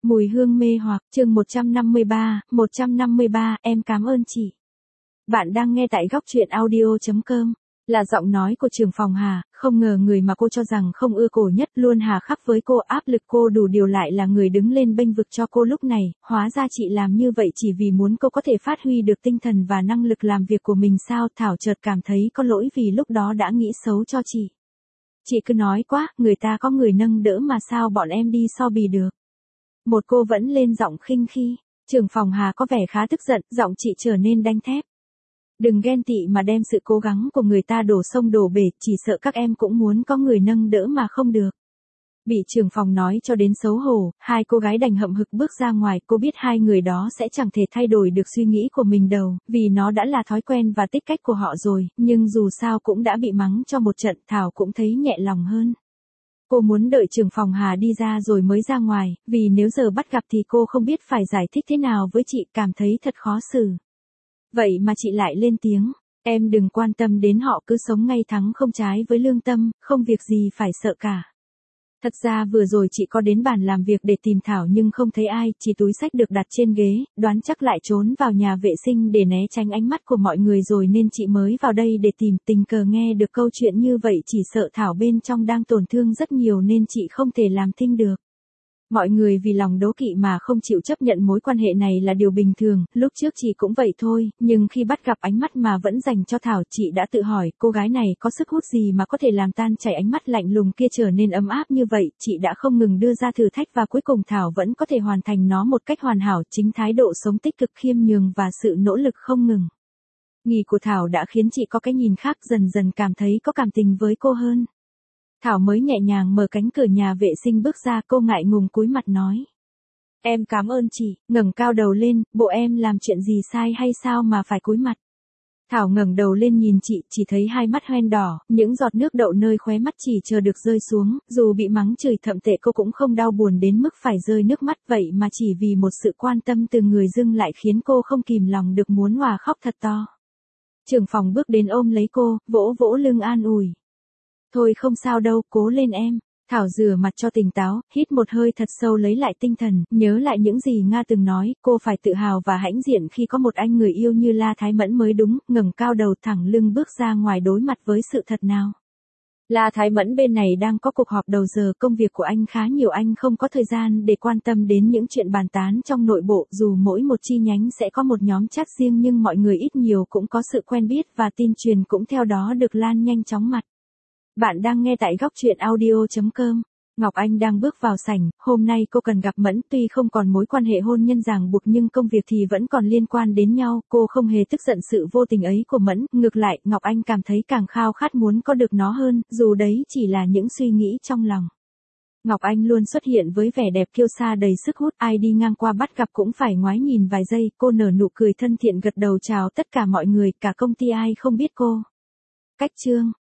Mùi hương mê hoặc, chương 153, em cảm ơn chị. Bạn đang nghe tại góc truyện audio.com. Là giọng nói của trưởng phòng Hà, không ngờ người mà cô cho rằng không ưa cô nhất luôn hà khắc với cô, áp lực cô đủ điều lại là người đứng lên bênh vực cho cô lúc này, hóa ra chị làm như vậy chỉ vì muốn cô có thể phát huy được tinh thần và năng lực làm việc của mình sao. Thảo chợt cảm thấy có lỗi vì lúc đó đã nghĩ xấu cho chị. Chị cứ nói quá, người ta có người nâng đỡ mà sao bọn em đi so bì được. Một cô vẫn lên giọng khinh khi, trưởng phòng Hà có vẻ khá tức giận, giọng chị trở nên đanh thép. Đừng ghen tị mà đem sự cố gắng của người ta đổ sông đổ bể, chỉ sợ các em cũng muốn có người nâng đỡ mà không được. Bị trưởng phòng nói cho đến xấu hổ, hai cô gái đành hậm hực bước ra ngoài, cô biết hai người đó sẽ chẳng thể thay đổi được suy nghĩ của mình đâu, vì nó đã là thói quen và tích cách của họ rồi, nhưng dù sao cũng đã bị mắng cho một trận, Thảo cũng thấy nhẹ lòng hơn. Cô muốn đợi trưởng phòng Hà đi ra rồi mới ra ngoài, vì nếu giờ bắt gặp thì cô không biết phải giải thích thế nào với chị, cảm thấy thật khó xử. Vậy mà chị lại lên tiếng, em đừng quan tâm đến họ, cứ sống ngay thẳng không trái với lương tâm, không việc gì phải sợ cả. Thật ra vừa rồi chị có đến bàn làm việc để tìm Thảo nhưng không thấy ai, chỉ túi xách được đặt trên ghế, đoán chắc lại trốn vào nhà vệ sinh để né tránh ánh mắt của mọi người rồi nên chị mới vào đây để tìm. Tình cờ nghe được câu chuyện như vậy, chỉ sợ Thảo bên trong đang tổn thương rất nhiều nên chị không thể làm thinh được. Mọi người vì lòng đố kỵ mà không chịu chấp nhận mối quan hệ này là điều bình thường, lúc trước chị cũng vậy thôi, nhưng khi bắt gặp ánh mắt mà vẫn dành cho Thảo, chị đã tự hỏi, cô gái này có sức hút gì mà có thể làm tan chảy ánh mắt lạnh lùng kia trở nên ấm áp như vậy. Chị đã không ngừng đưa ra thử thách và cuối cùng Thảo vẫn có thể hoàn thành nó một cách hoàn hảo, chính thái độ sống tích cực, khiêm nhường và sự nỗ lực không ngừng nghỉ của Thảo đã khiến chị có cái nhìn khác, dần dần cảm thấy có cảm tình với cô hơn. Thảo mới nhẹ nhàng mở cánh cửa nhà vệ sinh bước ra, cô ngại ngùng cúi mặt nói. Em cảm ơn chị, ngẩng cao đầu lên, bộ em làm chuyện gì sai hay sao mà phải cúi mặt. Thảo ngẩng đầu lên nhìn chị, chỉ thấy hai mắt hoen đỏ, những giọt nước đậu nơi khóe mắt chỉ chờ được rơi xuống, dù bị mắng chửi thậm tệ cô cũng không đau buồn đến mức phải rơi nước mắt, vậy mà chỉ vì một sự quan tâm từ người dưng lại khiến cô không kìm lòng được muốn òa khóc thật to. Trưởng phòng bước đến ôm lấy cô, vỗ vỗ lưng an ủi. Thôi không sao đâu, cố lên em. Thảo rửa mặt cho tỉnh táo, hít một hơi thật sâu lấy lại tinh thần, nhớ lại những gì Nga từng nói, cô phải tự hào và hãnh diện khi có một anh người yêu như La Thái Mẫn mới đúng, ngẩng cao đầu thẳng lưng bước ra ngoài đối mặt với sự thật nào. La Thái Mẫn bên này đang có cuộc họp đầu giờ, công việc của anh khá nhiều, anh không có thời gian để quan tâm đến những chuyện bàn tán trong nội bộ, dù mỗi một chi nhánh sẽ có một nhóm chat riêng nhưng mọi người ít nhiều cũng có sự quen biết và tin truyền cũng theo đó được lan nhanh chóng mặt. Bạn đang nghe tại góc truyện audio.com. Ngọc Anh đang bước vào sảnh, hôm nay cô cần gặp Mẫn, tuy không còn mối quan hệ hôn nhân ràng buộc nhưng công việc thì vẫn còn liên quan đến nhau, cô không hề tức giận sự vô tình ấy của Mẫn, ngược lại, Ngọc Anh cảm thấy càng khao khát muốn có được nó hơn, dù đấy chỉ là những suy nghĩ trong lòng. Ngọc Anh luôn xuất hiện với vẻ đẹp kiêu sa đầy sức hút, ai đi ngang qua bắt gặp cũng phải ngoái nhìn vài giây, cô nở nụ cười thân thiện gật đầu chào tất cả mọi người, cả công ty ai không biết cô. Cách chương